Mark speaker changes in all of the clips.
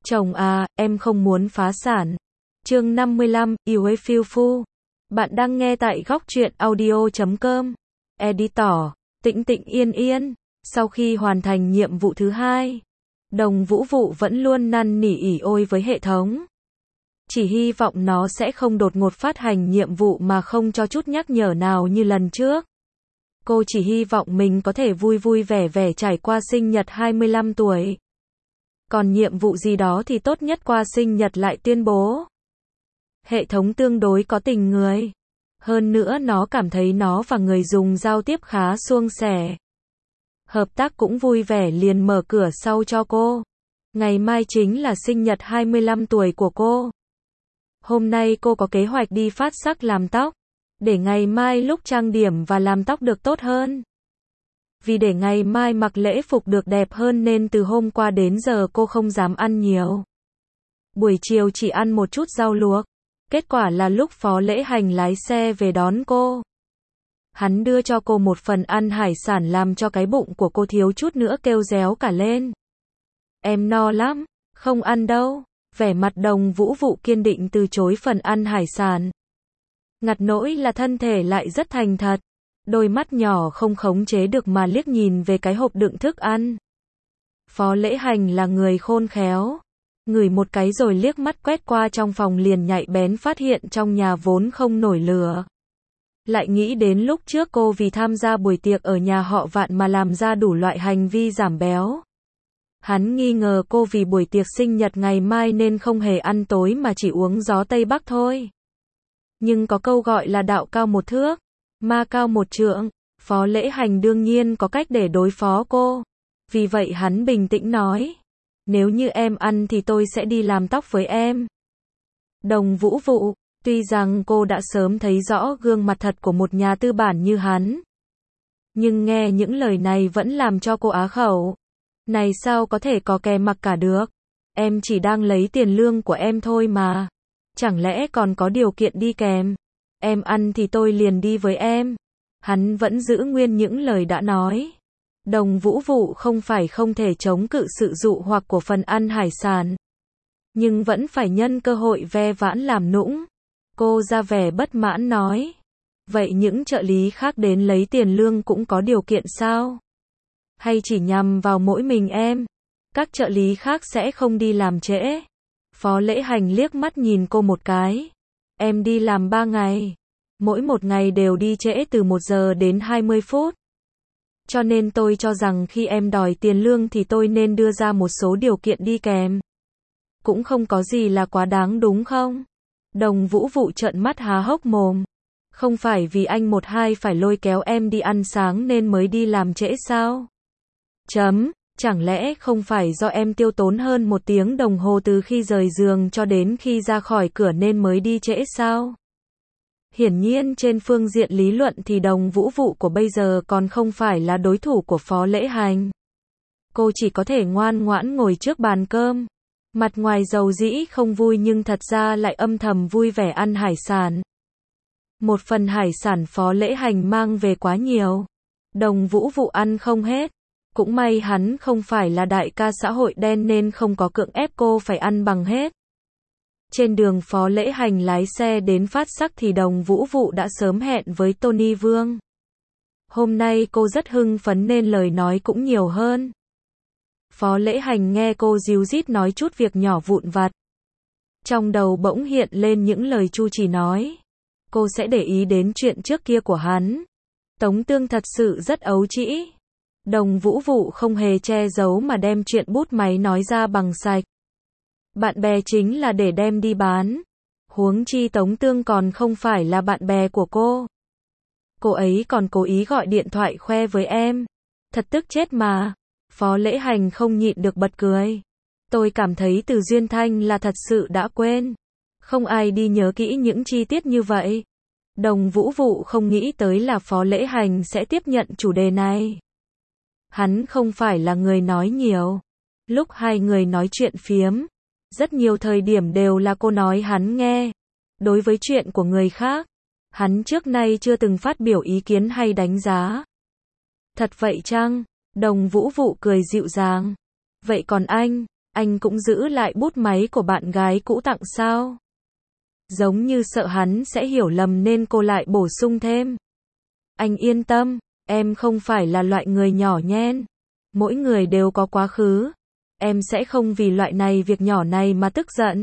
Speaker 1: Chồng à, em không muốn phá sản. Chương 55, yêu ấy phiêu phu. Bạn đang nghe tại góc truyện audio.com. Editor, Tĩnh Tĩnh Yên Yên. Sau khi hoàn thành nhiệm vụ thứ 2, Đồng Vũ Vụ vẫn luôn năn nỉ ỉ ôi với hệ thống. Chỉ hy vọng nó sẽ không đột ngột phát hành nhiệm vụ mà không cho chút nhắc nhở nào như lần trước. Cô chỉ hy vọng mình có thể vui vui vẻ vẻ trải qua sinh nhật 25 tuổi. Còn nhiệm vụ gì đó thì tốt nhất qua sinh nhật lại tuyên bố. Hệ thống tương đối có tình người. Hơn nữa nó cảm thấy nó và người dùng giao tiếp khá suôn sẻ. Hợp tác cũng vui vẻ liền mở cửa sau cho cô. Ngày mai chính là sinh nhật 25 tuổi của cô. Hôm nay cô có kế hoạch đi phát sắc làm tóc, để ngày mai lúc trang điểm và làm tóc được tốt hơn. Vì để ngày mai mặc lễ phục được đẹp hơn nên từ hôm qua đến giờ cô không dám ăn nhiều. Buổi chiều chỉ ăn một chút rau luộc. Kết quả là lúc Phó Lễ Hành lái xe về đón cô, hắn đưa cho cô một phần ăn hải sản làm cho cái bụng của cô thiếu chút nữa kêu réo cả lên. Em no lắm, không ăn đâu. Vẻ mặt Đồng Vũ Vụ kiên định từ chối phần ăn hải sản. Ngặt nỗi là thân thể lại rất thành thật. Đôi mắt nhỏ không khống chế được mà liếc nhìn về cái hộp đựng thức ăn. Phó Lễ Hành là người khôn khéo. Ngửi một cái rồi liếc mắt quét qua trong phòng liền nhạy bén phát hiện trong nhà vốn không nổi lửa. Lại nghĩ đến lúc trước cô vì tham gia buổi tiệc ở nhà họ Vạn mà làm ra đủ loại hành vi giảm béo. Hắn nghi ngờ cô vì buổi tiệc sinh nhật ngày mai nên không hề ăn tối mà chỉ uống gió Tây Bắc thôi. Nhưng có câu gọi là đạo cao một thước, ma cao một trượng. Phó Lễ Hành đương nhiên có cách để đối phó cô. Vì vậy hắn bình tĩnh nói. Nếu như em ăn thì tôi sẽ đi làm tóc với em. Đồng Vũ Vụ, tuy rằng cô đã sớm thấy rõ gương mặt thật của một nhà tư bản như hắn. Nhưng nghe những lời này vẫn làm cho cô á khẩu. Này sao có thể có kè mặc cả được? Em chỉ đang lấy tiền lương của em thôi mà. Chẳng lẽ còn có điều kiện đi kèm? Em ăn thì tôi liền đi với em. Hắn vẫn giữ nguyên những lời đã nói. Đồng Vũ Vụ không phải không thể chống cự sự dụ hoặc của phần ăn hải sản. Nhưng vẫn phải nhân cơ hội ve vãn làm nũng. Cô ra vẻ bất mãn nói. Vậy những trợ lý khác đến lấy tiền lương cũng có điều kiện sao? Hay chỉ nhằm vào mỗi mình em? Các trợ lý khác sẽ không đi làm trễ. Phó Lễ Hành liếc mắt nhìn cô một cái. Em đi làm 3 ngày. Mỗi một ngày đều đi trễ từ 1 giờ đến 20 phút. Cho nên tôi cho rằng khi em đòi tiền lương thì tôi nên đưa ra một số điều kiện đi kèm. Cũng không có gì là quá đáng đúng không? Đồng Vũ Vụ trợn mắt há hốc mồm. Không phải vì anh một hai phải lôi kéo em đi ăn sáng nên mới đi làm trễ sao? Chẳng lẽ không phải do em tiêu tốn hơn 1 tiếng đồng hồ từ khi rời giường cho đến khi ra khỏi cửa nên mới đi trễ sao? Hiển nhiên trên phương diện lý luận thì Đồng Vũ Vụ của bây giờ còn không phải là đối thủ của Phó Lễ Hành. Cô chỉ có thể ngoan ngoãn ngồi trước bàn cơm. Mặt ngoài dầu dĩ không vui nhưng thật ra lại âm thầm vui vẻ ăn hải sản. Một phần hải sản Phó Lễ Hành mang về quá nhiều. Đồng Vũ Vụ ăn không hết. Cũng may hắn không phải là đại ca xã hội đen nên không có cưỡng ép cô phải ăn bằng hết. Trên đường Phó Lễ Hành lái xe đến phát sắc thì Đồng Vũ Vụ đã sớm hẹn với Tony Vương. Hôm nay cô rất hưng phấn nên lời nói cũng nhiều hơn. Phó Lễ Hành nghe cô díu dít nói chút việc nhỏ vụn vặt. Trong đầu bỗng hiện lên những lời Chu Chỉ nói. Cô sẽ để ý đến chuyện trước kia của hắn. Tống Tương thật sự rất ấu trĩ. Đồng Vũ Vụ không hề che giấu mà đem chuyện bút máy nói ra bằng sạch. Bạn bè chính là để đem đi bán. Huống chi Tống Tương còn không phải là bạn bè của cô. Cô ấy còn cố ý gọi điện thoại khoe với em. Thật tức chết mà. Phó Lễ Hành không nhịn được bật cười. Tôi cảm thấy Từ Duyên Thanh là thật sự đã quên. Không ai đi nhớ kỹ những chi tiết như vậy. Đồng Vũ Vụ không nghĩ tới là Phó Lễ Hành sẽ tiếp nhận chủ đề này. Hắn không phải là người nói nhiều. Lúc hai người nói chuyện phiếm, rất nhiều thời điểm đều là cô nói hắn nghe. Đối với chuyện của người khác, hắn trước nay chưa từng phát biểu ý kiến hay đánh giá. Thật vậy chăng? Đồng Vũ Vụ cười dịu dàng. Vậy còn anh Anh cũng giữ lại bút máy của bạn gái cũ tặng sao? Giống như sợ hắn sẽ hiểu lầm nên cô lại bổ sung thêm. Anh yên tâm, em không phải là loại người nhỏ nhen. Mỗi người đều có quá khứ. Em sẽ không vì loại này việc nhỏ này mà tức giận.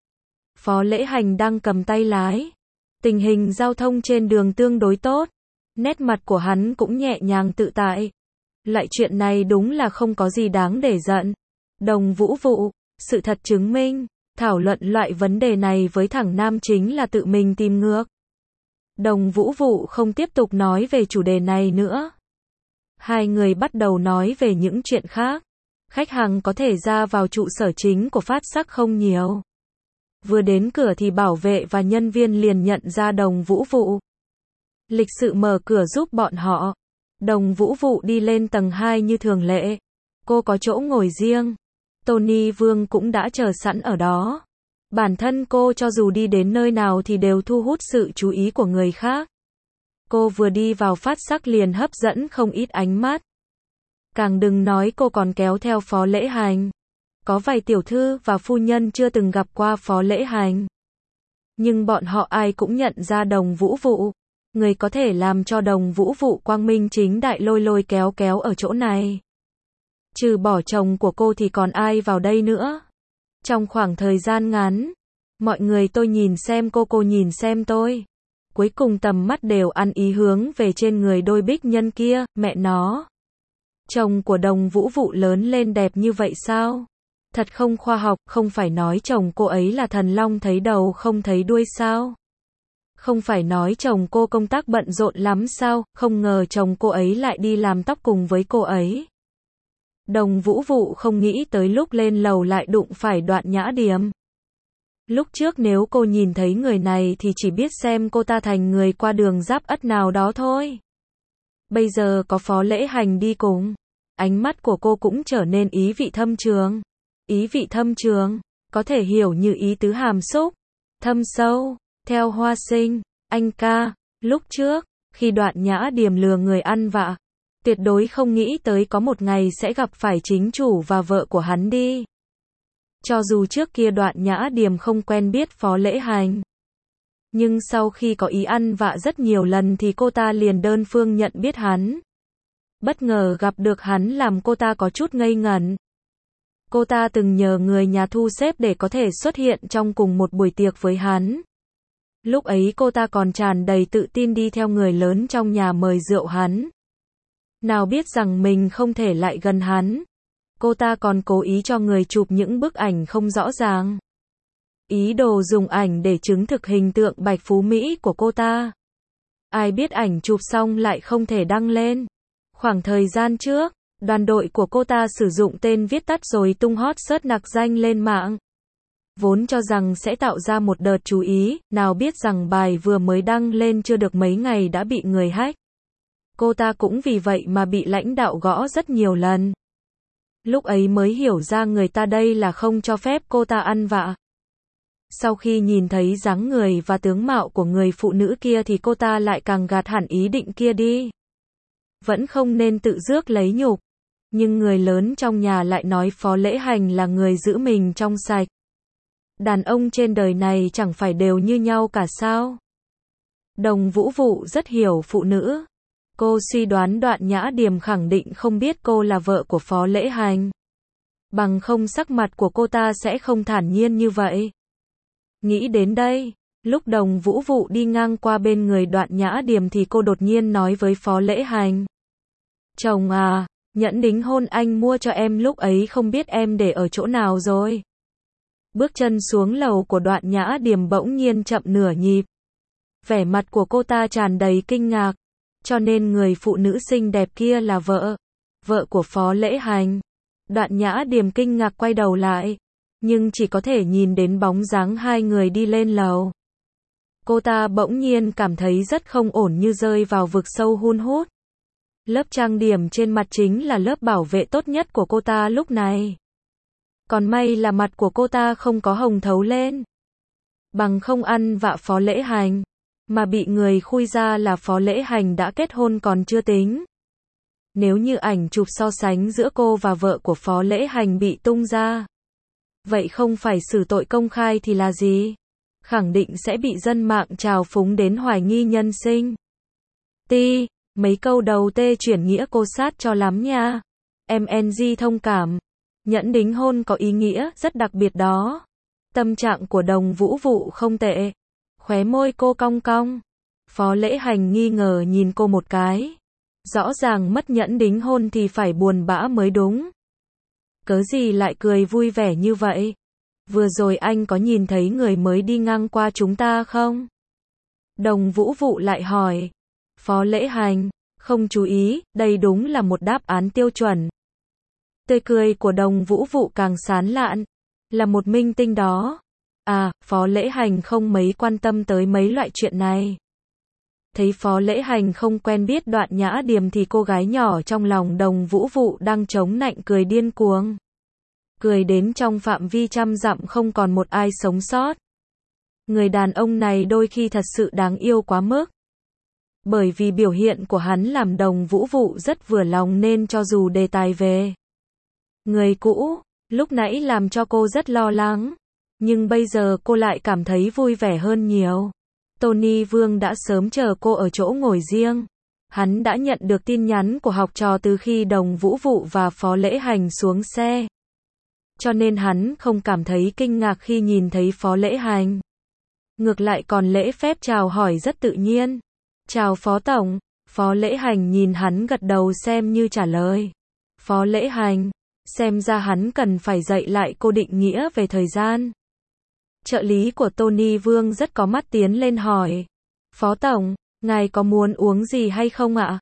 Speaker 1: Phó Lễ Hành đang cầm tay lái. Tình hình giao thông trên đường tương đối tốt. Nét mặt của hắn cũng nhẹ nhàng tự tại. Loại chuyện này đúng là không có gì đáng để giận. Đồng Vũ Vụ, sự thật chứng minh, thảo luận loại vấn đề này với thằng nam chính là tự mình tìm ngược. Đồng Vũ Vụ không tiếp tục nói về chủ đề này nữa. Hai người bắt đầu nói về những chuyện khác. Khách hàng có thể ra vào trụ sở chính của Phát Sắc không nhiều. Vừa đến cửa thì bảo vệ và nhân viên liền nhận ra Đồng Vũ Vụ. Lịch sự mở cửa giúp bọn họ. Đồng Vũ Vụ đi lên tầng 2 như thường lệ. Cô có chỗ ngồi riêng. Tony Vương cũng đã chờ sẵn ở đó. Bản thân cô cho dù đi đến nơi nào thì đều thu hút sự chú ý của người khác. Cô vừa đi vào Phát Sắc liền hấp dẫn không ít ánh mắt. Càng đừng nói cô còn kéo theo Phó Lễ Hành. Có vài tiểu thư và phu nhân chưa từng gặp qua Phó Lễ Hành. Nhưng bọn họ ai cũng nhận ra Đồng Vũ Vụ. Người có thể làm cho Đồng Vũ Vụ quang minh chính đại lôi lôi kéo kéo ở chỗ này. Trừ bỏ chồng của cô thì còn ai vào đây nữa. Trong khoảng thời gian ngắn, mọi người tôi nhìn xem cô nhìn xem tôi. Cuối cùng tầm mắt đều ăn ý hướng về trên người đôi bích nhân kia, mẹ nó. Chồng của Đồng Vũ Vụ lớn lên đẹp như vậy sao? Thật không khoa học, không phải nói chồng cô ấy là thần long thấy đầu không thấy đuôi sao? Không phải nói chồng cô công tác bận rộn lắm sao, không ngờ chồng cô ấy lại đi làm tóc cùng với cô ấy. Đồng Vũ Vụ không nghĩ tới lúc lên lầu lại đụng phải Đoạn Nhã Điềm. Lúc trước nếu cô nhìn thấy người này thì chỉ biết xem cô ta thành người qua đường giáp ất nào đó thôi. Bây giờ có Phó Lễ Hành đi cùng, ánh mắt của cô cũng trở nên ý vị thâm trường. Ý vị thâm trường, có thể hiểu như ý tứ hàm xúc, thâm sâu. Theo Hoa Sinh, anh ca, lúc trước, khi Đoạn Nhã Điềm lừa người ăn vạ, tuyệt đối không nghĩ tới có một ngày sẽ gặp phải chính chủ và vợ của hắn đi. Cho dù trước kia Đoạn Nhã Điềm không quen biết Phó Lễ Hành, nhưng sau khi có ý ăn vạ rất nhiều lần thì cô ta liền đơn phương nhận biết hắn. Bất ngờ gặp được hắn làm cô ta có chút ngây ngẩn. Cô ta từng nhờ người nhà thu xếp để có thể xuất hiện trong cùng một buổi tiệc với hắn. Lúc ấy cô ta còn tràn đầy tự tin đi theo người lớn trong nhà mời rượu hắn. Nào biết rằng mình không thể lại gần hắn. Cô ta còn cố ý cho người chụp những bức ảnh không rõ ràng. Ý đồ dùng ảnh để chứng thực hình tượng bạch phú Mỹ của cô ta. Ai biết ảnh chụp xong lại không thể đăng lên. Khoảng thời gian trước, đoàn đội của cô ta sử dụng tên viết tắt rồi tung hot search nặc danh lên mạng. Vốn cho rằng sẽ tạo ra một đợt chú ý, nào biết rằng bài vừa mới đăng lên chưa được mấy ngày đã bị người hack. Cô ta cũng vì vậy mà bị lãnh đạo gõ rất nhiều lần. Lúc ấy mới hiểu ra người ta đây là không cho phép cô ta ăn vạ. Sau khi nhìn thấy dáng người và tướng mạo của người phụ nữ kia thì cô ta lại càng gạt hẳn ý định kia đi. Vẫn không nên tự rước lấy nhục. Nhưng người lớn trong nhà lại nói Phó Lễ Hành là người giữ mình trong sạch. Đàn ông trên đời này chẳng phải đều như nhau cả sao? Đồng Vũ Vụ rất hiểu phụ nữ. Cô suy đoán Đoạn Nhã Điềm khẳng định không biết cô là vợ của Phó Lễ Hành. Bằng không sắc mặt của cô ta sẽ không thản nhiên như vậy. Nghĩ đến đây, lúc Đồng Vũ Vụ đi ngang qua bên người Đoạn Nhã Điềm thì cô đột nhiên nói với Phó Lễ Hành. Chồng à, nhẫn đính hôn anh mua cho em lúc ấy không biết em để ở chỗ nào rồi. Bước chân xuống lầu của Đoạn Nhã Điềm bỗng nhiên chậm nửa nhịp. Vẻ mặt của cô ta tràn đầy kinh ngạc. Cho nên người phụ nữ xinh đẹp kia là vợ của Phó Lễ Hành. Đoạn Nhã Điềm kinh ngạc quay đầu lại, nhưng chỉ có thể nhìn đến bóng dáng hai người đi lên lầu. Cô ta bỗng nhiên cảm thấy rất không ổn, như rơi vào vực sâu hun hút. Lớp trang điểm trên mặt chính là lớp bảo vệ tốt nhất của cô ta lúc này. Còn may là mặt của cô ta không có hồng thấu lên. Bằng không ăn vạ Phó Lễ Hành, mà bị người khui ra là Phó Lễ Hành đã kết hôn còn chưa tính. Nếu như ảnh chụp so sánh giữa cô và vợ của Phó Lễ Hành bị tung ra, Vậy không phải xử tội công khai thì là gì? Khẳng định sẽ bị dân mạng trào phúng đến hoài nghi nhân sinh. Ti, mấy câu đầu tê chuyển nghĩa cô sát cho lắm nha. MNG thông cảm. Nhẫn đính hôn có ý nghĩa rất đặc biệt đó. Tâm trạng của Đồng Vũ Vụ không tệ. Khóe môi cô cong cong. Phó Lễ Hành nghi ngờ nhìn cô một cái. Rõ ràng mất nhẫn đính hôn thì phải buồn bã mới đúng. Cớ gì lại cười vui vẻ như vậy? Vừa rồi anh có nhìn thấy người mới đi ngang qua chúng ta không? Đồng Vũ Vụ lại hỏi. Phó Lễ Hành, không chú ý, đây đúng là một đáp án tiêu chuẩn. Tươi cười của Đồng Vũ Vụ càng sán lạn. Là một minh tinh đó. À, Phó Lễ Hành không mấy quan tâm tới mấy loại chuyện này. Thấy Phó Lễ Hành không quen biết Đoạn Nhã Điềm thì cô gái nhỏ trong lòng Đồng Vũ Vụ đang chống nạnh cười điên cuồng. Cười đến trong phạm vi trăm dặm không còn một ai sống sót. Người đàn ông này đôi khi thật sự đáng yêu quá mức. Bởi vì biểu hiện của hắn làm Đồng Vũ Vụ rất vừa lòng nên cho dù đề tài về người cũ, lúc nãy làm cho cô rất lo lắng. Nhưng bây giờ cô lại cảm thấy vui vẻ hơn nhiều. Tony Vương đã sớm chờ cô ở chỗ ngồi riêng. Hắn đã nhận được tin nhắn của học trò từ khi Đồng Vũ Vụ và Phó Lễ Hành xuống xe. Cho nên hắn không cảm thấy kinh ngạc khi nhìn thấy Phó Lễ Hành. Ngược lại còn lễ phép chào hỏi rất tự nhiên. Chào Phó Tổng. Phó Lễ Hành nhìn hắn gật đầu xem như trả lời. Phó Lễ Hành, xem ra hắn cần phải dạy lại cô định nghĩa về thời gian. Trợ lý của Tony Vương rất có mắt tiến lên hỏi. Phó Tổng, ngài có muốn uống gì hay không ạ?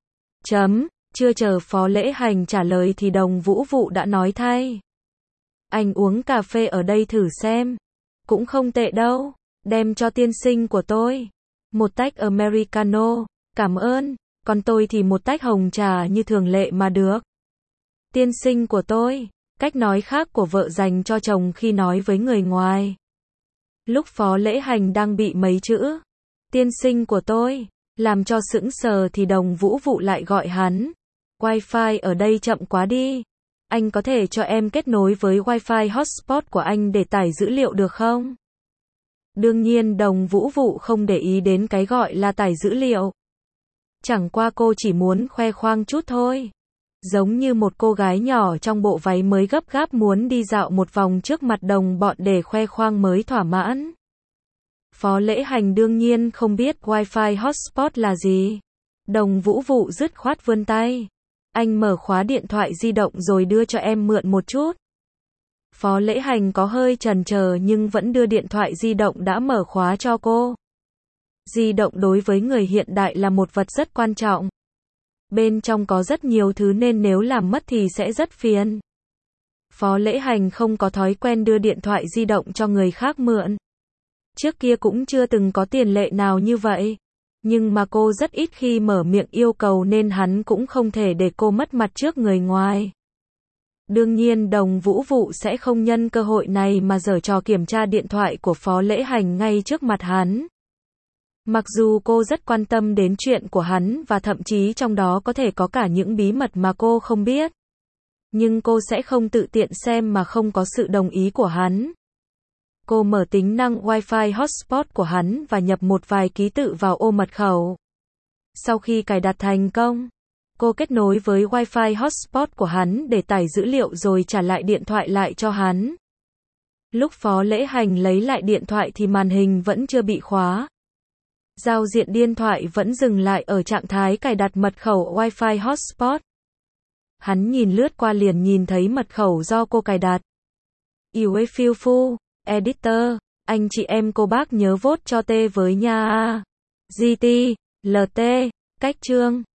Speaker 1: Chưa chờ Phó Lễ Hành trả lời thì Đồng Vũ Vụ đã nói thay. Anh uống cà phê ở đây thử xem. Cũng không tệ đâu. Đem cho tiên sinh của tôi. Một tách Americano. Cảm ơn. Còn tôi thì một tách hồng trà như thường lệ mà được. Tiên sinh của tôi. Cách nói khác của vợ dành cho chồng khi nói với người ngoài. Lúc Phó Lễ Hành đang bị mấy chữ tiên sinh của tôi làm cho sững sờ thì Đồng Vũ Vụ lại gọi hắn. Wi-Fi ở đây chậm quá đi. Anh có thể cho em kết nối với Wi-Fi hotspot của anh để tải dữ liệu được không? Đương nhiên Đồng Vũ Vụ không để ý đến cái gọi là tải dữ liệu. Chẳng qua cô chỉ muốn khoe khoang chút thôi. Giống như một cô gái nhỏ trong bộ váy mới gấp gáp muốn đi dạo một vòng trước mặt đồng bọn để khoe khoang mới thỏa mãn. Phó Lễ Hành đương nhiên không biết Wi-Fi hotspot là gì. Đồng Vũ Vụ dứt khoát vươn tay. Anh mở khóa điện thoại di động rồi đưa cho em mượn một chút. Phó Lễ Hành có hơi chần chờ nhưng vẫn đưa điện thoại di động đã mở khóa cho cô. Di động đối với người hiện đại là một vật rất quan trọng. Bên trong có rất nhiều thứ nên nếu làm mất thì sẽ rất phiền. Phó Lễ Hành không có thói quen đưa điện thoại di động cho người khác mượn. Trước kia cũng chưa từng có tiền lệ nào như vậy. Nhưng mà cô rất ít khi mở miệng yêu cầu nên hắn cũng không thể để cô mất mặt trước người ngoài. Đương nhiên Đồng Vũ Vụ sẽ không nhân cơ hội này mà giở trò kiểm tra điện thoại của Phó Lễ Hành ngay trước mặt hắn. Mặc dù cô rất quan tâm đến chuyện của hắn và thậm chí trong đó có thể có cả những bí mật mà cô không biết. Nhưng cô sẽ không tự tiện xem mà không có sự đồng ý của hắn. Cô mở tính năng Wi-Fi hotspot của hắn và nhập một vài ký tự vào ô mật khẩu. Sau khi cài đặt thành công, cô kết nối với Wi-Fi hotspot của hắn để tải dữ liệu rồi trả lại điện thoại lại cho hắn. Lúc Phó Lễ Hành lấy lại điện thoại thì màn hình vẫn chưa bị khóa. Giao diện điện thoại vẫn dừng lại ở trạng thái cài đặt mật khẩu Wi-Fi hotspot. Hắn nhìn lướt qua liền nhìn thấy mật khẩu do cô cài đặt. You feel full, editor, anh chị em cô bác nhớ vote cho T với nha. GT, LT, cách chương.